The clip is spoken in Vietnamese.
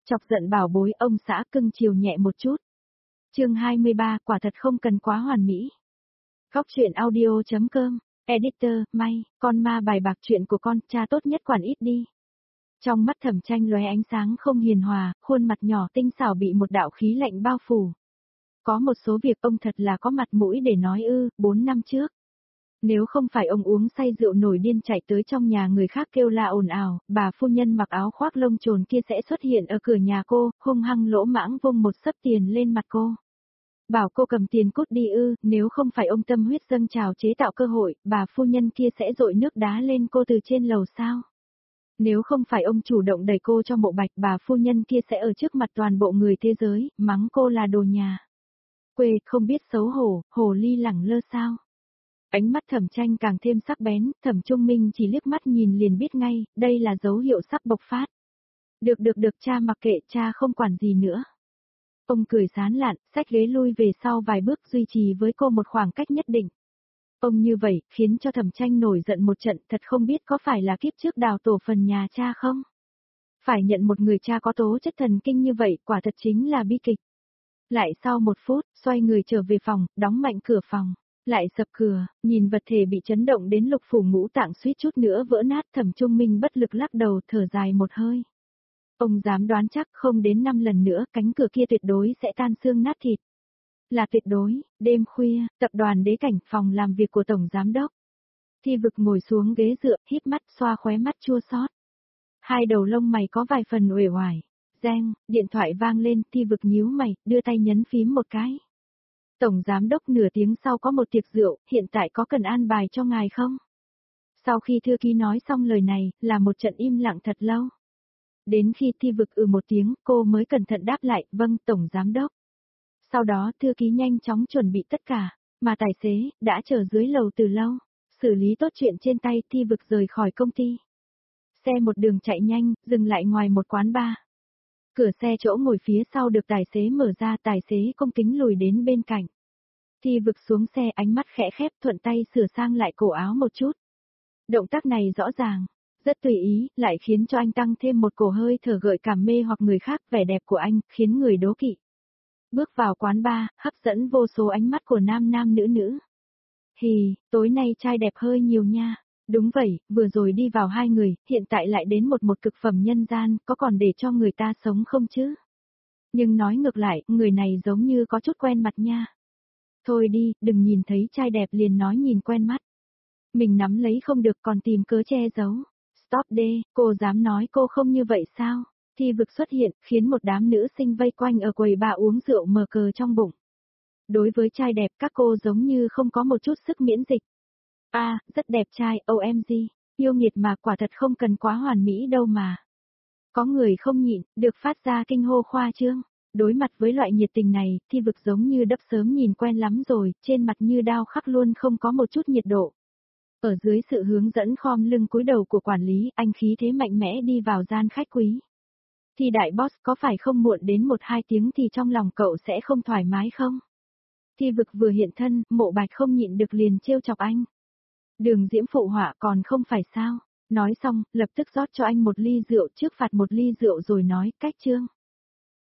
Chọc giận bảo bối ông xã cưng chiều nhẹ một chút. Chương 23, quả thật không cần quá hoàn mỹ. Góc truyện audio.com, editor, may, con ma bài bạc chuyện của con, cha tốt nhất quản ít đi. Trong mắt Thẩm Tranh lóe ánh sáng không hiền hòa, khuôn mặt nhỏ tinh xảo bị một đạo khí lạnh bao phủ. Có một số việc ông thật là có mặt mũi để nói 4 năm trước. Nếu không phải ông uống say rượu nổi điên chạy tới trong nhà người khác kêu la ồn ào, bà phu nhân mặc áo khoác lông trồn kia sẽ xuất hiện ở cửa nhà cô, hung hăng lỗ mãng vung một xấp tiền lên mặt cô. Bảo cô cầm tiền cút đi nếu không phải ông tâm huyết dâng trào chế tạo cơ hội, bà phu nhân kia sẽ dội nước đá lên cô từ trên lầu sao. Nếu không phải ông chủ động đẩy cô cho Mộ Bạch, bà phu nhân kia sẽ ở trước mặt toàn bộ người thế giới, mắng cô là đồ nhà quê, không biết xấu hổ, hồ ly lẳng lơ sao. Ánh mắt Thẩm Tranh càng thêm sắc bén, Thẩm Trung Minh chỉ liếc mắt nhìn liền biết ngay, đây là dấu hiệu sắp bộc phát. Được, cha mặc kệ, cha không quản gì nữa. Ông cười sán lạn, xách ghế lui về sau vài bước duy trì với cô một khoảng cách nhất định. Ông như vậy, khiến cho Thẩm Tranh nổi giận một trận, thật không biết có phải là kiếp trước đào tổ phần nhà cha không? Phải nhận một người cha có tố chất thần kinh như vậy, quả thật chính là bi kịch. Lại sau một phút, xoay người trở về phòng, đóng mạnh cửa phòng. Lại sập cửa, nhìn vật thể bị chấn động đến lục phủ ngũ tạng suýt chút nữa vỡ nát, Thẩm Trung Minh bất lực lắc đầu thở dài một hơi. Ông dám đoán chắc không đến 5 lần nữa cánh cửa kia tuyệt đối sẽ tan xương nát thịt. Là tuyệt đối, đêm khuya, tập đoàn Đế Cảnh, phòng làm việc của Tổng Giám Đốc. Thi Vực ngồi xuống ghế dựa, híp mắt xoa khóe mắt chua xót. Hai đầu lông mày có vài phần uể oải. Reng, điện thoại vang lên, Thi Vực nhíu mày, đưa tay nhấn phím một cái. Tổng Giám Đốc nửa tiếng sau có một tiệc rượu, hiện tại có cần an bài cho ngài không? Sau khi thư ký nói xong lời này, là một trận im lặng thật lâu. Đến khi Thi Vực một tiếng, cô mới cẩn thận đáp lại, vâng, Tổng Giám Đốc. Sau đó thư ký nhanh chóng chuẩn bị tất cả, mà tài xế, đã chờ dưới lầu từ lâu. Xử lý tốt chuyện trên tay, Thi Vực rời khỏi công ty. Xe một đường chạy nhanh, dừng lại ngoài một quán bar. Cửa xe chỗ ngồi phía sau được tài xế mở ra, tài xế cung kính lùi đến bên cạnh. Thi Vực xuống xe, ánh mắt khẽ khép, thuận tay sửa sang lại cổ áo một chút. Động tác này rõ ràng, rất tùy ý, lại khiến cho anh tăng thêm một cổ hơi thở gợi cảm mê hoặc người khác, vẻ đẹp của anh, khiến người đố kỵ. Bước vào quán bar, hấp dẫn vô số ánh mắt của nam nữ. Hì, tối nay trai đẹp hơi nhiều nha. Đúng vậy, vừa rồi đi vào 2 người, hiện tại lại đến một cực phẩm nhân gian, có còn để cho người ta sống không chứ? Nhưng nói ngược lại, người này giống như có chút quen mặt nha. Thôi đi, đừng nhìn thấy trai đẹp liền nói nhìn quen mắt. Mình nắm lấy không được còn tìm cớ che giấu. Stop đê, cô dám nói cô không như vậy sao? Thi Vực xuất hiện, khiến một đám nữ sinh vây quanh ở quầy bar uống rượu mờ cờ trong bụng. Đối với trai đẹp các cô giống như không có một chút sức miễn dịch. Rất đẹp trai, OMG, yêu nghiệt mà quả thật không cần quá hoàn mỹ đâu mà. Có người không nhịn, được phát ra kinh hô khoa trương. Đối mặt với loại nhiệt tình này, Thi Vực giống như đắp sớm nhìn quen lắm rồi, trên mặt như đao khắc luôn không có một chút nhiệt độ. Ở dưới sự hướng dẫn khom lưng cúi đầu của quản lý, anh khí thế mạnh mẽ đi vào gian khách quý. Thì đại boss có phải không muộn đến 1-2 tiếng thì trong lòng cậu sẽ không thoải mái không? Thi Vực vừa hiện thân, Mộ Bạch không nhịn được liền trêu chọc anh. Đường Diễm phụ họa còn không phải sao? Nói xong, lập tức rót cho anh một ly rượu trước phạt một ly rượu rồi nói, cách chương.